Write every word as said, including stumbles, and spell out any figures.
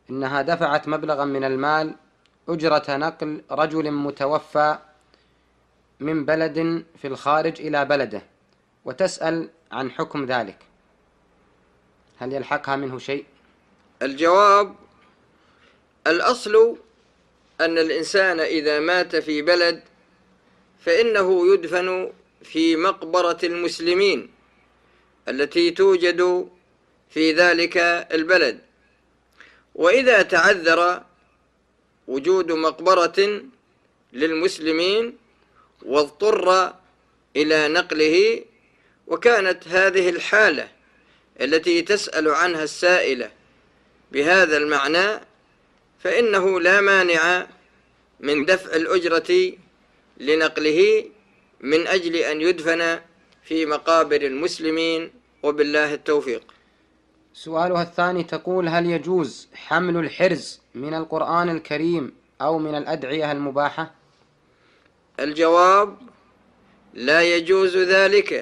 إنها دفعت مبلغا من المال أجرة نقل رجل متوفى من بلد في الخارج إلى بلده، وتسأل عن حكم ذلك، هل يلحقها منه شيء؟ الجواب: الأصل أن الإنسان إذا مات في بلد فإنه يدفن في مقبرة المسلمين التي توجد في ذلك البلد، وإذا تعذر وجود مقبرة للمسلمين واضطر إلى نقله، وكانت هذه الحالة التي تسأل عنها السائلة بهذا المعنى، فإنه لا مانع من دفع الأجرة لنقله من أجل أن يدفن في مقابر المسلمين، وبالله التوفيق. سؤالها الثاني تقول: هل يجوز حمل الحرز من القرآن الكريم أو من الأدعية المباحة؟ الجواب: لا يجوز ذلك،